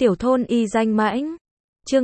Tiểu thôn y danh mãnh. Chương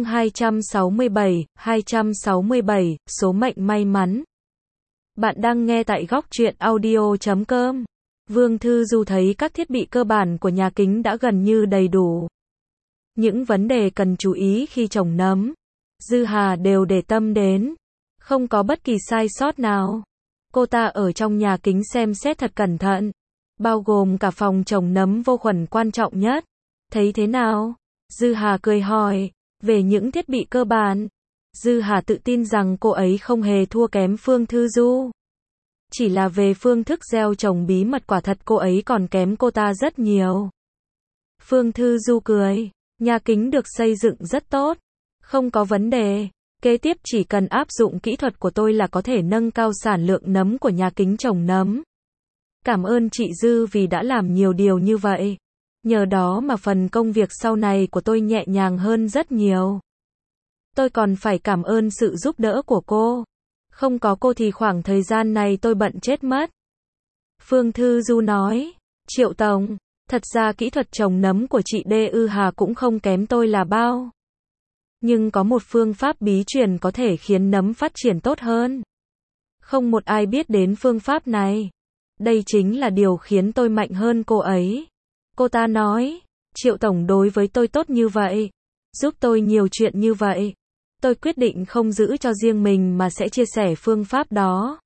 267, số mệnh may mắn. Bạn đang nghe tại góc truyện audio.com. Vương Thư Du thấy các thiết bị cơ bản của nhà kính đã gần như đầy đủ. Những vấn đề cần chú ý khi trồng nấm, Dư Hà đều để tâm đến. Không có bất kỳ sai sót nào. Cô ta ở trong nhà kính xem xét thật cẩn thận. Bao gồm cả phòng trồng nấm vô khuẩn quan trọng nhất. Thấy thế nào? Dư Hà cười hỏi. Về những thiết bị cơ bản, Dư Hà tự tin rằng cô ấy không hề thua kém Phương Thư Du. Chỉ là về phương thức gieo trồng bí mật quả thật cô ấy còn kém cô ta rất nhiều. Phương Thư Du cười. Nhà kính được xây dựng rất tốt. Không có vấn đề. Kế tiếp chỉ cần áp dụng kỹ thuật của tôi là có thể nâng cao sản lượng nấm của nhà kính trồng nấm. Cảm ơn chị Dư vì đã làm nhiều điều như vậy. Nhờ đó mà phần công việc sau này của tôi nhẹ nhàng hơn rất nhiều. Tôi còn phải cảm ơn sự giúp đỡ của cô. Không có cô thì khoảng thời gian này tôi bận chết mất. Phương Thư Du nói. Triệu Tổng, thật ra kỹ thuật trồng nấm của chị Dư Hà cũng không kém tôi là bao. Nhưng có một phương pháp bí truyền có thể khiến nấm phát triển tốt hơn. Không một ai biết đến phương pháp này. Đây chính là điều khiến tôi mạnh hơn cô ấy. Cô ta nói, Triệu Tổng đối với tôi tốt như vậy, giúp tôi nhiều chuyện như vậy. Tôi quyết định không giữ cho riêng mình mà sẽ chia sẻ phương pháp đó.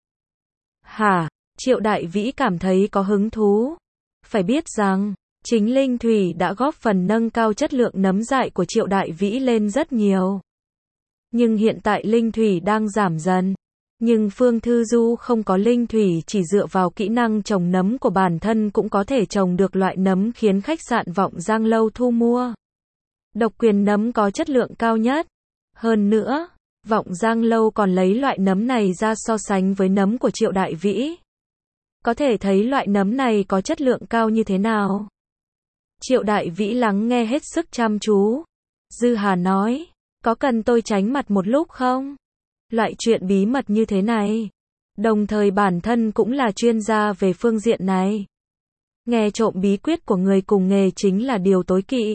Hả? Triệu Đại Vĩ cảm thấy có hứng thú. Phải biết rằng, chính Linh Thủy đã góp phần nâng cao chất lượng nấm dại của Triệu Đại Vĩ lên rất nhiều. Nhưng hiện tại Linh Thủy đang giảm dần. Nhưng Phương Thư Du không có linh thủy, chỉ dựa vào kỹ năng trồng nấm của bản thân cũng có thể trồng được loại nấm khiến khách sạn Vọng Giang Lâu thu mua. Độc quyền nấm có chất lượng cao nhất. Hơn nữa, Vọng Giang Lâu còn lấy loại nấm này ra so sánh với nấm của Triệu Đại Vĩ. Có thể thấy loại nấm này có chất lượng cao như thế nào. Triệu Đại Vĩ lắng nghe hết sức chăm chú. Dư Hà nói, có cần tôi tránh mặt một lúc không? Loại chuyện bí mật như thế này. Đồng thời bản thân cũng là chuyên gia về phương diện này. Nghe trộm bí quyết của người cùng nghề chính là điều tối kỵ.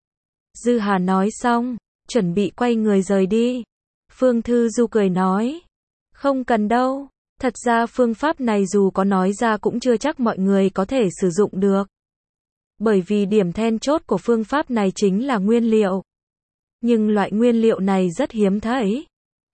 Dư Hà nói xong, chuẩn bị quay người rời đi. Phương Thư Du cười nói. Không cần đâu. Thật ra phương pháp này dù có nói ra cũng chưa chắc mọi người có thể sử dụng được. Bởi vì điểm then chốt của phương pháp này chính là nguyên liệu. Nhưng loại nguyên liệu này rất hiếm thấy.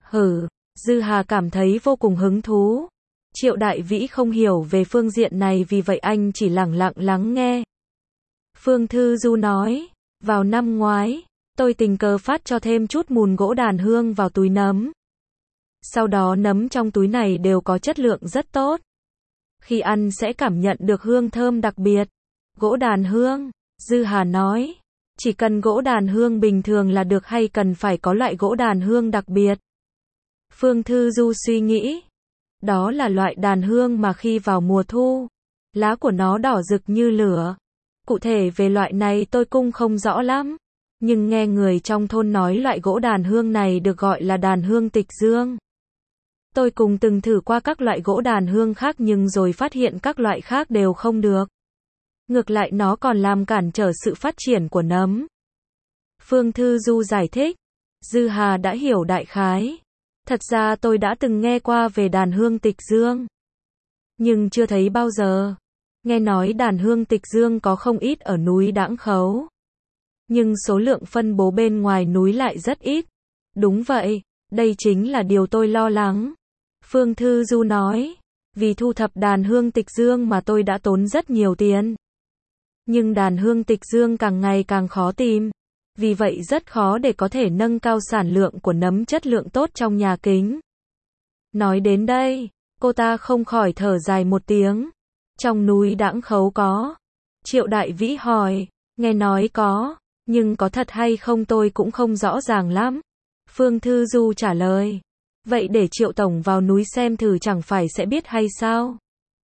Dư Hà cảm thấy vô cùng hứng thú. Triệu Đại Vĩ không hiểu về phương diện này vì vậy anh chỉ lẳng lặng lắng nghe. Phương Thư Du nói, vào năm ngoái, tôi tình cờ phát cho thêm chút mùn gỗ đàn hương vào túi nấm. Sau đó nấm trong túi này đều có chất lượng rất tốt. Khi ăn sẽ cảm nhận được hương thơm đặc biệt. Gỗ đàn hương, Dư Hà nói, chỉ cần gỗ đàn hương bình thường là được hay cần phải có loại gỗ đàn hương đặc biệt? Phương Thư Du suy nghĩ. Đó là loại đàn hương mà khi vào mùa thu, lá của nó đỏ rực như lửa. Cụ thể về loại này tôi cũng không rõ lắm. Nhưng nghe người trong thôn nói loại gỗ đàn hương này được gọi là đàn hương tịch dương. Tôi cũng từng thử qua các loại gỗ đàn hương khác nhưng rồi phát hiện các loại khác đều không được. Ngược lại nó còn làm cản trở sự phát triển của nấm. Phương Thư Du giải thích. Dư Hà đã hiểu đại khái. Thật ra tôi đã từng nghe qua về đàn hương tịch dương. Nhưng chưa thấy bao giờ. Nghe nói đàn hương tịch dương có không ít ở núi Đãng Khấu. Nhưng số lượng phân bố bên ngoài núi lại rất ít. Đúng vậy, đây chính là điều tôi lo lắng. Phương Thư Du nói. Vì thu thập đàn hương tịch dương mà tôi đã tốn rất nhiều tiền. Nhưng đàn hương tịch dương càng ngày càng khó tìm. Vì vậy rất khó để có thể nâng cao sản lượng của nấm chất lượng tốt trong nhà kính. Nói đến đây, cô ta không khỏi thở dài một tiếng. Trong núi Đãng Khấu có. Triệu Đại Vĩ hỏi, nghe nói có, nhưng có thật hay không tôi cũng không rõ ràng lắm. Phương Thư Du trả lời, vậy để Triệu Tổng vào núi xem thử chẳng phải sẽ biết hay sao?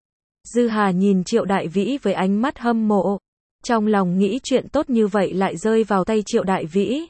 Dư Hà nhìn Triệu Đại Vĩ với ánh mắt hâm mộ. Trong lòng nghĩ chuyện tốt như vậy lại rơi vào tay Triệu Đại Vĩ.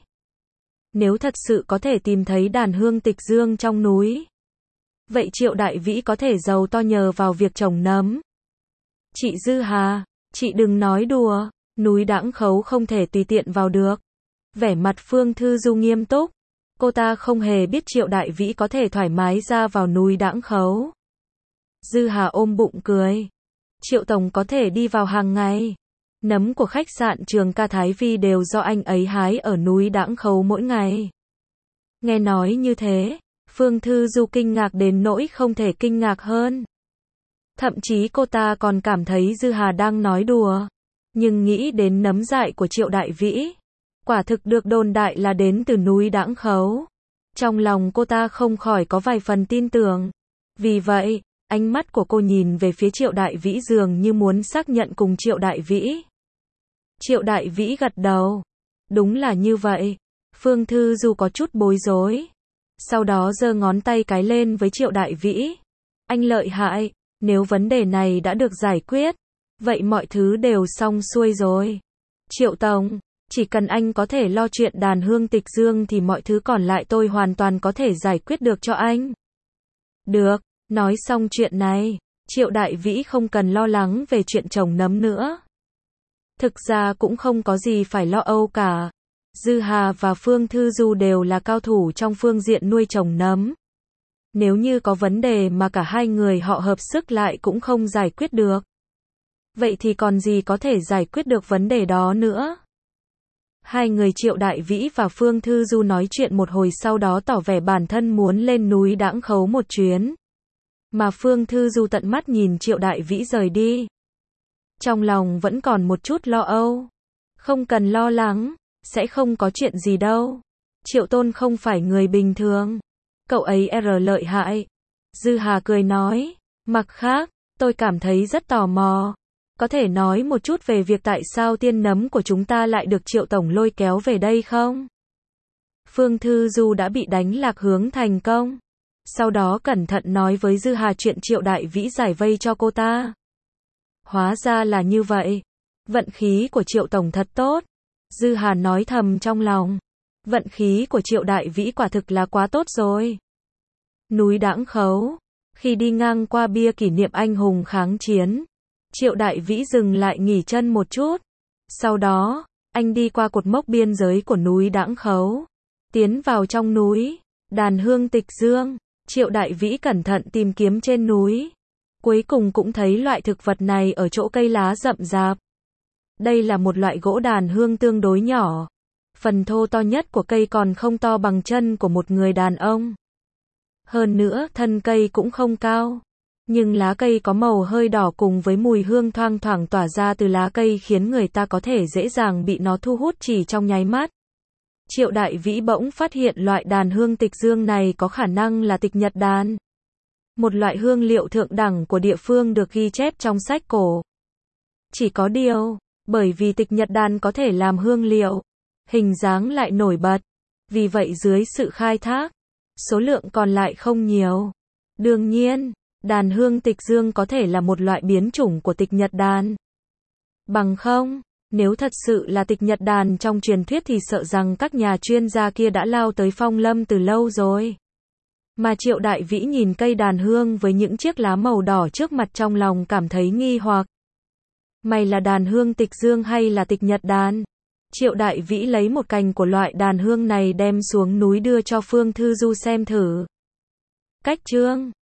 Nếu thật sự có thể tìm thấy đàn hương tịch dương trong núi, vậy Triệu Đại Vĩ có thể giàu to nhờ vào việc trồng nấm. Chị Dư Hà, chị đừng nói đùa, núi Đãng Khấu không thể tùy tiện vào được. Vẻ mặt Phương Thư Du nghiêm túc. Cô ta không hề biết Triệu Đại Vĩ có thể thoải mái ra vào núi Đãng Khấu. Dư Hà ôm bụng cười. Triệu tổng có thể đi vào hàng ngày. Nấm của khách sạn Trường Ca Thái Vi đều do anh ấy hái ở núi Đãng Khấu mỗi ngày. Nghe nói như thế, Phương Thư Du kinh ngạc đến nỗi không thể kinh ngạc hơn. Thậm chí cô ta còn cảm thấy Dư Hà đang nói đùa. Nhưng nghĩ đến nấm dại của Triệu Đại Vĩ, quả thực được đồn đại là đến từ núi Đãng Khấu. Trong lòng cô ta không khỏi có vài phần tin tưởng. Vì vậy, ánh mắt của cô nhìn về phía Triệu Đại Vĩ dường như muốn xác nhận cùng Triệu Đại Vĩ. Triệu Đại Vĩ gật đầu. Đúng là như vậy. Phương Thư Du có chút bối rối. Sau đó giơ ngón tay cái lên với Triệu Đại Vĩ. Anh lợi hại, nếu vấn đề này đã được giải quyết, vậy mọi thứ đều xong xuôi rồi. Triệu tổng, chỉ cần anh có thể lo chuyện đàn hương tịch dương thì mọi thứ còn lại tôi hoàn toàn có thể giải quyết được cho anh. Được, nói xong chuyện này, Triệu Đại Vĩ không cần lo lắng về chuyện trồng nấm nữa. Thực ra cũng không có gì phải lo âu cả. Dư Hà và Phương Thư Du đều là cao thủ trong phương diện nuôi trồng nấm. Nếu như có vấn đề mà cả hai người họ hợp sức lại cũng không giải quyết được, vậy thì còn gì có thể giải quyết được vấn đề đó nữa. Hai người Triệu Đại Vĩ và Phương Thư Du nói chuyện một hồi sau đó tỏ vẻ bản thân muốn lên núi Đãng Khấu một chuyến. Mà Phương Thư Du tận mắt nhìn Triệu Đại Vĩ rời đi. Trong lòng vẫn còn một chút lo âu. Không cần lo lắng, sẽ không có chuyện gì đâu. Triệu Tôn không phải người bình thường. Cậu ấy lợi hại. Dư Hà cười nói. Mặt khác, tôi cảm thấy rất tò mò. Có thể nói một chút về việc tại sao tiên nấm của chúng ta lại được Triệu tổng lôi kéo về đây không? Phương Thư Du đã bị đánh lạc hướng thành công. Sau đó cẩn thận nói với Dư Hà chuyện Triệu Đại Vĩ giải vây cho cô ta. Hóa ra là như vậy. Vận khí của Triệu tổng thật tốt. Dư Hà nói thầm trong lòng. Vận khí của Triệu Đại Vĩ quả thực là quá tốt rồi. Núi Đãng Khấu. Khi đi ngang qua bia kỷ niệm anh hùng kháng chiến, Triệu Đại Vĩ dừng lại nghỉ chân một chút. Sau đó, anh đi qua cột mốc biên giới của núi Đãng Khấu, tiến vào trong núi, đàn hương tịch dương. Triệu Đại Vĩ cẩn thận tìm kiếm trên núi. Cuối cùng cũng thấy loại thực vật này ở chỗ cây lá rậm rạp. Đây là một loại gỗ đàn hương tương đối nhỏ. Phần thô to nhất của cây còn không to bằng chân của một người đàn ông. Hơn nữa, thân cây cũng không cao. Nhưng lá cây có màu hơi đỏ cùng với mùi hương thoang thoảng tỏa ra từ lá cây khiến người ta có thể dễ dàng bị nó thu hút chỉ trong nháy mắt. Triệu Đại Vĩ bỗng phát hiện loại đàn hương tịch dương này có khả năng là tịch nhật đàn. Một loại hương liệu thượng đẳng của địa phương được ghi chép trong sách cổ. Chỉ có điều, bởi vì tịch nhật đàn có thể làm hương liệu, hình dáng lại nổi bật. Vì vậy dưới sự khai thác, số lượng còn lại không nhiều. Đương nhiên, đàn hương tịch dương có thể là một loại biến chủng của tịch nhật đàn. Bằng không, nếu thật sự là tịch nhật đàn trong truyền thuyết thì sợ rằng các nhà chuyên gia kia đã lao tới Phong Lâm từ lâu rồi. Mà Triệu Đại Vĩ nhìn cây đàn hương với những chiếc lá màu đỏ trước mặt trong lòng cảm thấy nghi hoặc. Mày là đàn hương tịch dương hay là tịch nhật đàn? Triệu Đại Vĩ lấy một cành của loại đàn hương này đem xuống núi đưa cho Phương Thư Du xem thử. Cách chương